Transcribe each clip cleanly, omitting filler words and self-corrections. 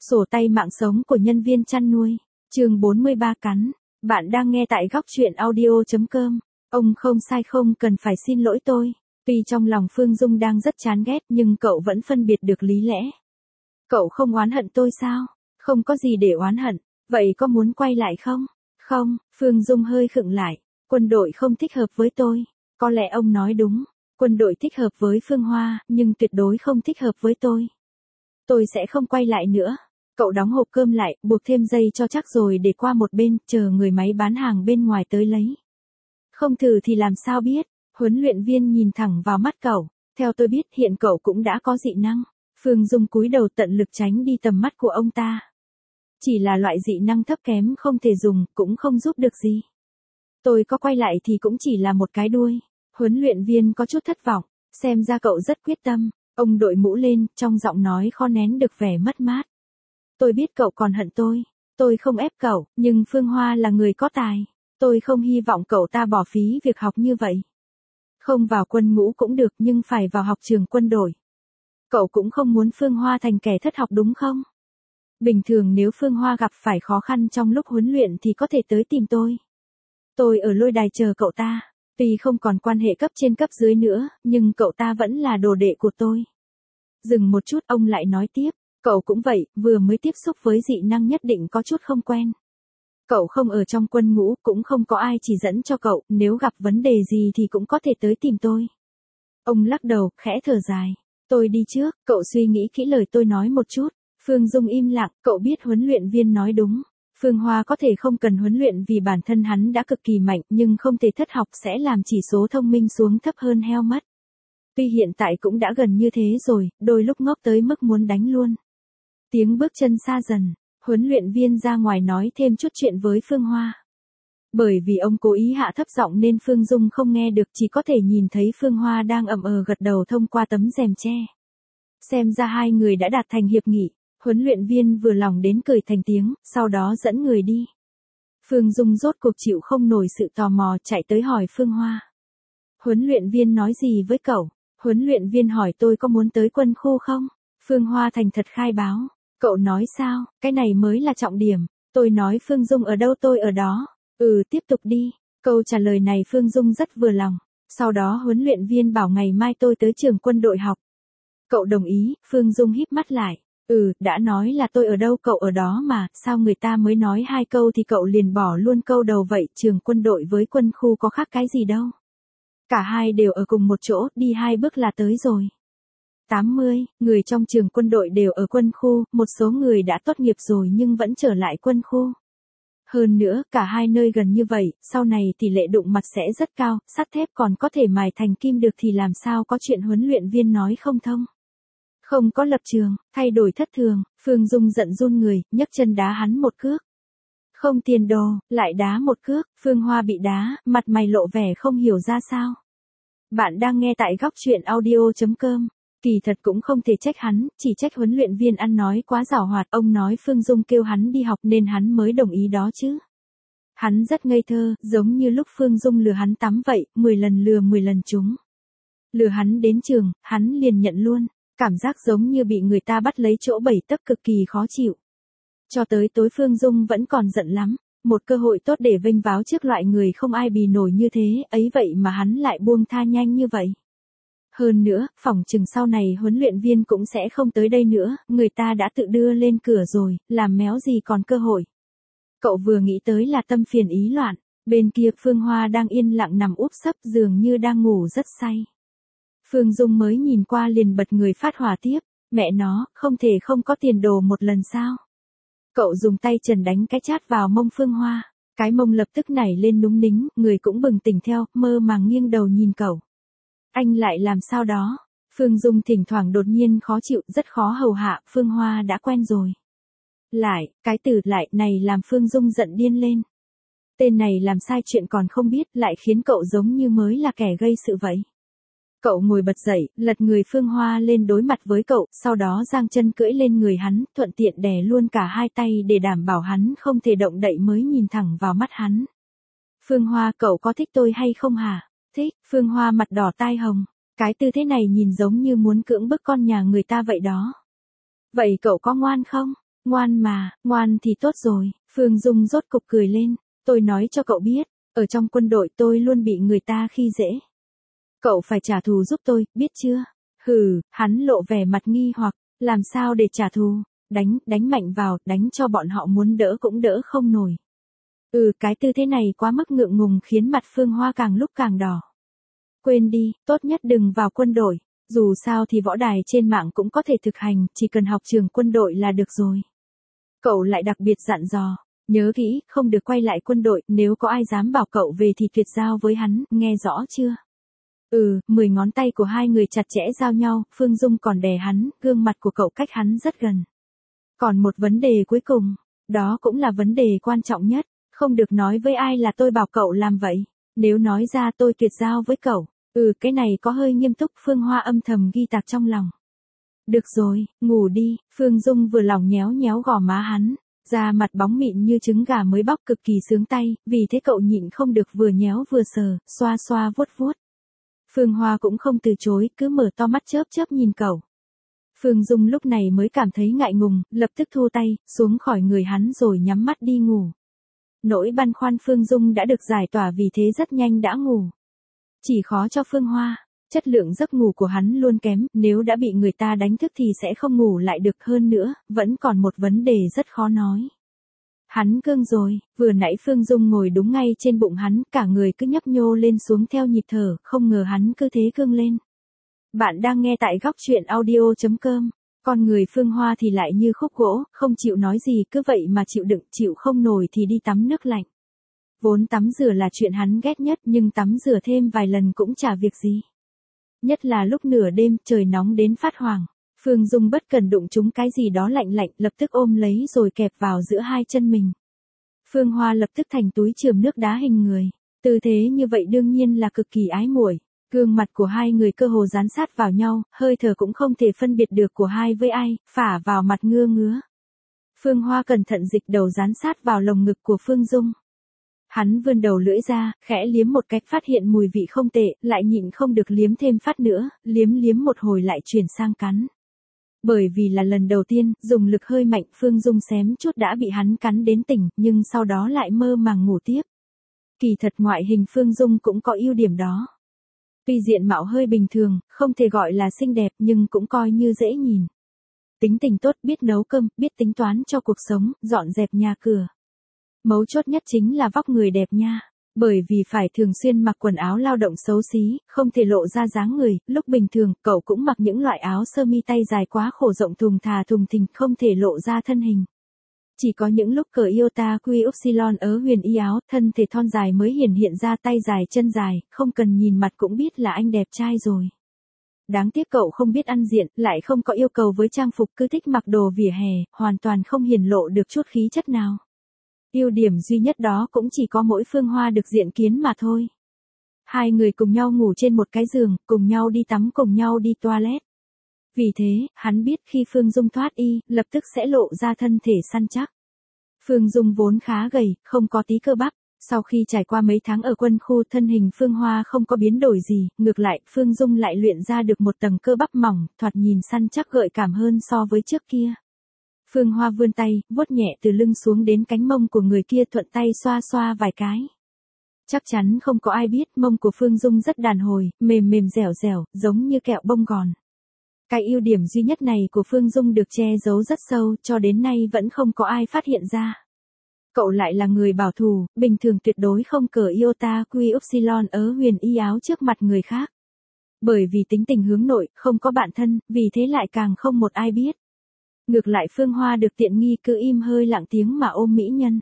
Sổ tay mạng sống của nhân viên chăn nuôi. Chương 43 cắn. Bạn đang nghe tại góc truyện audio.com. Ông không sai, không cần phải xin lỗi tôi. Tuy trong lòng Phương Dung đang rất chán ghét nhưng cậu vẫn phân biệt được lý lẽ. Cậu không oán hận tôi sao? Không có gì để oán hận. Vậy có muốn quay lại không? Không, Phương Dung hơi khựng lại. Quân đội không thích hợp với tôi. Có lẽ ông nói đúng. Quân đội thích hợp với Phương Hoa, nhưng tuyệt đối không thích hợp với tôi. Tôi sẽ không quay lại nữa. Cậu đóng hộp cơm lại, buộc thêm dây cho chắc rồi để qua một bên, chờ người máy bán hàng bên ngoài tới lấy. Không thử thì làm sao biết. Huấn luyện viên nhìn thẳng vào mắt cậu. Theo tôi biết hiện cậu cũng đã có dị năng. Phương Dung cúi đầu tận lực tránh đi tầm mắt của ông ta. Chỉ là loại dị năng thấp kém không thể dùng, cũng không giúp được gì. Tôi có quay lại thì cũng chỉ là một cái đuôi. Huấn luyện viên có chút thất vọng, xem ra cậu rất quyết tâm. Ông đội mũ lên, trong giọng nói khó nén được vẻ mất mát. Tôi biết cậu còn hận tôi không ép cậu, nhưng Phương Hoa là người có tài. Tôi không hy vọng cậu ta bỏ phí việc học như vậy. Không vào quân ngũ cũng được nhưng phải vào học trường quân đội. Cậu cũng không muốn Phương Hoa thành kẻ thất học đúng không? Bình thường nếu Phương Hoa gặp phải khó khăn trong lúc huấn luyện thì có thể tới tìm tôi. Tôi ở lôi đài chờ cậu ta. Tuy không còn quan hệ cấp trên cấp dưới nữa, nhưng cậu ta vẫn là đồ đệ của tôi. Dừng một chút ông lại nói tiếp, cậu cũng vậy, vừa mới tiếp xúc với dị năng nhất định có chút không quen. Cậu không ở trong quân ngũ, cũng không có ai chỉ dẫn cho cậu, nếu gặp vấn đề gì thì cũng có thể tới tìm tôi. Ông lắc đầu, khẽ thở dài. Tôi đi trước, cậu suy nghĩ kỹ lời tôi nói một chút. Phương Dung im lặng, cậu biết huấn luyện viên nói đúng. Phương Hoa có thể không cần huấn luyện vì bản thân hắn đã cực kỳ mạnh nhưng không thể thất học sẽ làm chỉ số thông minh xuống thấp hơn heo mất. Tuy hiện tại cũng đã gần như thế rồi, đôi lúc ngốc tới mức muốn đánh luôn. Tiếng bước chân xa dần, huấn luyện viên ra ngoài nói thêm chút chuyện với Phương Hoa. Bởi vì ông cố ý hạ thấp giọng nên Phương Dung không nghe được, chỉ có thể nhìn thấy Phương Hoa đang ậm gật đầu thông qua tấm rèm tre. Xem ra hai người đã đạt thành hiệp nghị. Huấn luyện viên vừa lòng đến cười thành tiếng, sau đó dẫn người đi. Phương Dung rốt cuộc chịu không nổi sự tò mò chạy tới hỏi Phương Hoa. Huấn luyện viên nói gì với cậu? Huấn luyện viên hỏi tôi có muốn tới quân khu không? Phương Hoa thành thật khai báo. Cậu nói sao? Cái này mới là trọng điểm. Tôi nói Phương Dung ở đâu tôi ở đó. Tiếp tục đi. Câu trả lời này Phương Dung rất vừa lòng. Sau đó huấn luyện viên bảo ngày mai tôi tới trường quân đội học. Cậu đồng ý, Phương Dung híp mắt lại. Đã nói là tôi ở đâu cậu ở đó mà, sao người ta mới nói hai câu thì cậu liền bỏ luôn câu đầu vậy, trường quân đội với quân khu có khác cái gì đâu. Cả hai đều ở cùng một chỗ, đi 2 bước là tới rồi. 80, người trong trường quân đội đều ở quân khu, một số người đã tốt nghiệp rồi nhưng vẫn trở lại quân khu. Hơn nữa, cả hai nơi gần như vậy, sau này tỷ lệ đụng mặt sẽ rất cao, sắt thép còn có thể mài thành kim được thì làm sao có chuyện huấn luyện viên nói không thông. Không có lập trường, thay đổi thất thường, Phương Dung giận run người, nhấc chân đá hắn một cước. Không tiền đồ, lại đá một cước, Phương Hoa bị đá, mặt mày lộ vẻ không hiểu ra sao. Bạn đang nghe tại góc truyện audio.com. Kỳ thật cũng không thể trách hắn, chỉ trách huấn luyện viên ăn nói quá giảo hoạt. Ông nói Phương Dung kêu hắn đi học nên hắn mới đồng ý đó chứ. Hắn rất ngây thơ, giống như lúc Phương Dung lừa hắn tắm vậy, 10 lần lừa 10 lần trúng. Lừa hắn đến trường, hắn liền nhận luôn. Cảm giác giống như bị người ta bắt lấy chỗ bẩy tấc cực kỳ khó chịu. Cho tới tối Phương Dung vẫn còn giận lắm. Một cơ hội tốt để vênh váo trước loại người không ai bì nổi như thế, ấy vậy mà hắn lại buông tha nhanh như vậy. Hơn nữa, phỏng chừng sau này huấn luyện viên cũng sẽ không tới đây nữa, người ta đã tự đưa lên cửa rồi, làm méo gì còn cơ hội. Cậu vừa nghĩ tới là tâm phiền ý loạn, bên kia Phương Hoa đang yên lặng nằm úp sấp dường như đang ngủ rất say. Phương Dung mới nhìn qua liền bật người phát hỏa tiếp, mẹ nó, không thể không có tiền đồ một lần sao. Cậu dùng tay trần đánh cái chát vào mông Phương Hoa, cái mông lập tức nảy lên núng nính, người cũng bừng tỉnh theo, mơ màng nghiêng đầu nhìn cậu. Anh lại làm sao đó? Phương Dung thỉnh thoảng đột nhiên khó chịu, rất khó hầu hạ, Phương Hoa đã quen rồi. Lại, cái từ lại này làm Phương Dung giận điên lên. Tên này làm sai chuyện còn không biết, lại khiến cậu giống như mới là kẻ gây sự vậy. Cậu ngồi bật dậy, lật người Phương Hoa lên đối mặt với cậu, sau đó giang chân cưỡi lên người hắn, thuận tiện đè luôn cả hai tay để đảm bảo hắn không thể động đậy mới nhìn thẳng vào mắt hắn. Phương Hoa, cậu có thích tôi hay không hả? Thích, Phương Hoa mặt đỏ tai hồng. Cái tư thế này nhìn giống như muốn cưỡng bức con nhà người ta vậy đó. Vậy cậu có ngoan không? Ngoan mà, ngoan thì tốt rồi, Phương Dung rốt cục cười lên, tôi nói cho cậu biết, ở trong quân đội tôi luôn bị người ta khi dễ. Cậu phải trả thù giúp tôi, biết chưa? Hừ, hắn lộ vẻ mặt nghi hoặc, làm sao để trả thù, đánh mạnh vào, đánh cho bọn họ muốn đỡ cũng đỡ không nổi. Cái tư thế này quá mức ngượng ngùng khiến mặt Phương Hoa càng lúc càng đỏ. Quên đi, tốt nhất đừng vào quân đội, dù sao thì võ đài trên mạng cũng có thể thực hành, chỉ cần học trường quân đội là được rồi. Cậu lại đặc biệt dặn dò, nhớ kỹ, không được quay lại quân đội, nếu có ai dám bảo cậu về thì tuyệt giao với hắn, nghe rõ chưa? 10 ngón tay của hai người chặt chẽ giao nhau, Phương Dung còn đè hắn, gương mặt của cậu cách hắn rất gần. Còn một vấn đề cuối cùng, đó cũng là vấn đề quan trọng nhất, không được nói với ai là tôi bảo cậu làm vậy, nếu nói ra tôi tuyệt giao với cậu. Cái này có hơi nghiêm túc, Phương Hoa âm thầm ghi tạc trong lòng. Được rồi, ngủ đi, Phương Dung vừa lòng nhéo nhéo gò má hắn, da mặt bóng mịn như trứng gà mới bóc cực kỳ sướng tay, vì thế cậu nhịn không được vừa nhéo vừa sờ, xoa xoa vuốt vuốt. Phương Hoa cũng không từ chối, cứ mở to mắt chớp chớp nhìn cậu. Phương Dung lúc này mới cảm thấy ngại ngùng, lập tức thu tay, xuống khỏi người hắn rồi nhắm mắt đi ngủ. Nỗi băn khoăn Phương Dung đã được giải tỏa vì thế rất nhanh đã ngủ. Chỉ khó cho Phương Hoa, chất lượng giấc ngủ của hắn luôn kém, nếu đã bị người ta đánh thức thì sẽ không ngủ lại được, hơn nữa, vẫn còn một vấn đề rất khó nói. Hắn cương rồi, vừa nãy Phương Dung ngồi đúng ngay trên bụng hắn, cả người cứ nhấp nhô lên xuống theo nhịp thở, không ngờ hắn cứ thế cương lên. Bạn đang nghe tại góc truyện audio.com, con người Phương Hoa thì lại như khúc gỗ, không chịu nói gì, cứ vậy mà chịu đựng, chịu không nổi thì đi tắm nước lạnh. Vốn tắm rửa là chuyện hắn ghét nhất, nhưng tắm rửa thêm vài lần cũng chả việc gì. Nhất là lúc nửa đêm, trời nóng đến phát hoảng. Phương Dung bất cần đụng trúng cái gì đó lạnh lạnh, lập tức ôm lấy rồi kẹp vào giữa hai chân mình. Phương Hoa lập tức thành túi chườm nước đá hình người. Tư thế như vậy đương nhiên là cực kỳ ái muội. Gương mặt của hai người cơ hồ dán sát vào nhau, hơi thở cũng không thể phân biệt được của hai với ai, phả vào mặt ngứa ngứa. Phương Hoa cẩn thận dịch đầu dán sát vào lồng ngực của Phương Dung. Hắn vươn đầu lưỡi ra, khẽ liếm một cách, phát hiện mùi vị không tệ, lại nhịn không được liếm thêm phát nữa, liếm một hồi lại chuyển sang cắn. Bởi vì là lần đầu tiên, dùng lực hơi mạnh, Phương Dung xém chút đã bị hắn cắn đến tỉnh, nhưng sau đó lại mơ màng ngủ tiếp. Kỳ thật ngoại hình Phương Dung cũng có ưu điểm đó. Tuy diện mạo hơi bình thường, không thể gọi là xinh đẹp nhưng cũng coi như dễ nhìn. Tính tình tốt, biết nấu cơm, biết tính toán cho cuộc sống, dọn dẹp nhà cửa. Mấu chốt nhất chính là vóc người đẹp nha. Bởi vì phải thường xuyên mặc quần áo lao động xấu xí, không thể lộ ra dáng người, lúc bình thường, cậu cũng mặc những loại áo sơ mi tay dài quá khổ rộng thùng thình, không thể lộ ra thân hình. Chỉ có những lúc cởi Iota Quy Upsilon ở huyền y áo, thân thể thon dài mới hiện ra tay dài chân dài, không cần nhìn mặt cũng biết là anh đẹp trai rồi. Đáng tiếc cậu không biết ăn diện, lại không có yêu cầu với trang phục, cứ thích mặc đồ vỉa hè, hoàn toàn không hiển lộ được chút khí chất nào. Ưu điểm duy nhất đó cũng chỉ có mỗi Phương Hoa được diện kiến mà thôi. Hai người cùng nhau ngủ trên một cái giường, cùng nhau đi tắm, cùng nhau đi toilet. Vì thế, hắn biết khi Phương Dung thoát y, lập tức sẽ lộ ra thân thể săn chắc. Phương Dung vốn khá gầy, không có tí cơ bắp. Sau khi trải qua mấy tháng ở quân khu, thân hình Phương Hoa không có biến đổi gì, ngược lại, Phương Dung lại luyện ra được một tầng cơ bắp mỏng, thoạt nhìn săn chắc gợi cảm hơn so với trước kia. Phương Hoa vươn tay, vuốt nhẹ từ lưng xuống đến cánh mông của người kia, thuận tay xoa xoa vài cái. Chắc chắn không có ai biết mông của Phương Dung rất đàn hồi, mềm dẻo dẻo, giống như kẹo bông gòn. Cái ưu điểm duy nhất này của Phương Dung được che giấu rất sâu, cho đến nay vẫn không có ai phát hiện ra. Cậu lại là người bảo thủ, bình thường tuyệt đối không cởi Iota Quy Upsilon ở huyền y áo trước mặt người khác. Bởi vì tính tình hướng nội, không có bạn thân, vì thế lại càng không một ai biết. Ngược lại Phương Hoa được tiện nghi, cứ im hơi lặng tiếng mà ôm mỹ nhân.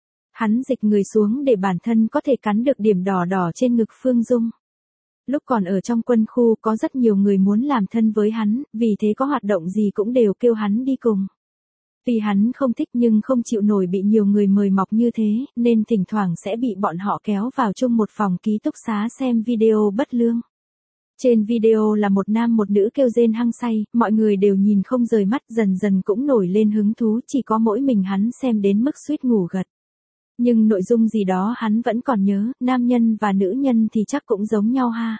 Hắn dịch người xuống để bản thân có thể cắn được điểm đỏ đỏ trên ngực Phương Dung. Lúc còn ở trong quân khu có rất nhiều người muốn làm thân với hắn, vì thế có hoạt động gì cũng đều kêu hắn đi cùng. Vì hắn không thích nhưng không chịu nổi bị nhiều người mời mọc như thế, nên thỉnh thoảng sẽ bị bọn họ kéo vào chung một phòng ký túc xá xem video bất lương. Trên video là một nam một nữ kêu rên hăng say, mọi người đều nhìn không rời mắt, dần dần cũng nổi lên hứng thú, chỉ có mỗi mình hắn xem đến mức suýt ngủ gật. Nhưng nội dung gì đó hắn vẫn còn nhớ, nam nhân và nữ nhân thì chắc cũng giống nhau ha.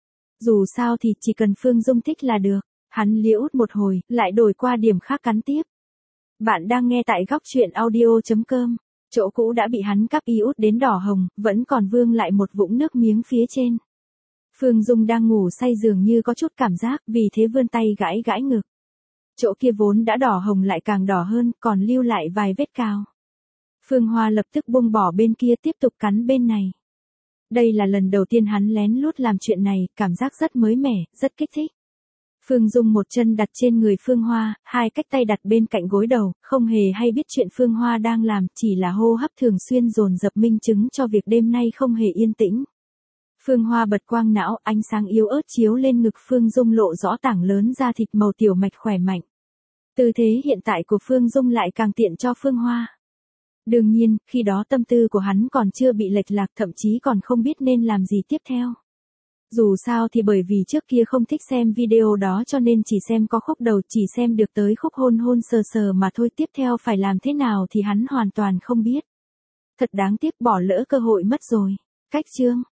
Dù sao thì chỉ cần Phương Dung thích là được, hắn liễu một hồi, lại đổi qua điểm khác cắn tiếp. Bạn đang nghe tại góc chuyện audio.com. Chỗ cũ đã bị hắn cắp y út đến đỏ hồng, vẫn còn vương lại một vũng nước miếng phía trên. Phương Dung đang ngủ say dường như có chút cảm giác, vì thế vươn tay gãi gãi ngực. Chỗ kia vốn đã đỏ hồng lại càng đỏ hơn, còn lưu lại vài vết cào. Phương Hoa lập tức buông bỏ bên kia tiếp tục cắn bên này. Đây là lần đầu tiên hắn lén lút làm chuyện này, cảm giác rất mới mẻ, rất kích thích. Phương Dung một chân đặt trên người Phương Hoa, hai cách tay đặt bên cạnh gối đầu, không hề hay biết chuyện Phương Hoa đang làm, chỉ là hô hấp thường xuyên dồn dập minh chứng cho việc đêm nay không hề yên tĩnh. Phương Hoa bật quang não, ánh sáng yếu ớt chiếu lên ngực Phương Dung lộ rõ tảng lớn da thịt màu tiểu mạch khỏe mạnh. Tư thế hiện tại của Phương Dung lại càng tiện cho Phương Hoa. Đương nhiên, khi đó tâm tư của hắn còn chưa bị lệch lạc, thậm chí còn không biết nên làm gì tiếp theo. Dù sao thì bởi vì trước kia không thích xem video đó cho nên chỉ xem có khúc đầu, chỉ xem được tới khúc hôn hôn sờ sờ mà thôi, tiếp theo phải làm thế nào thì hắn hoàn toàn không biết. Thật đáng tiếc, bỏ lỡ cơ hội mất rồi. Cách chương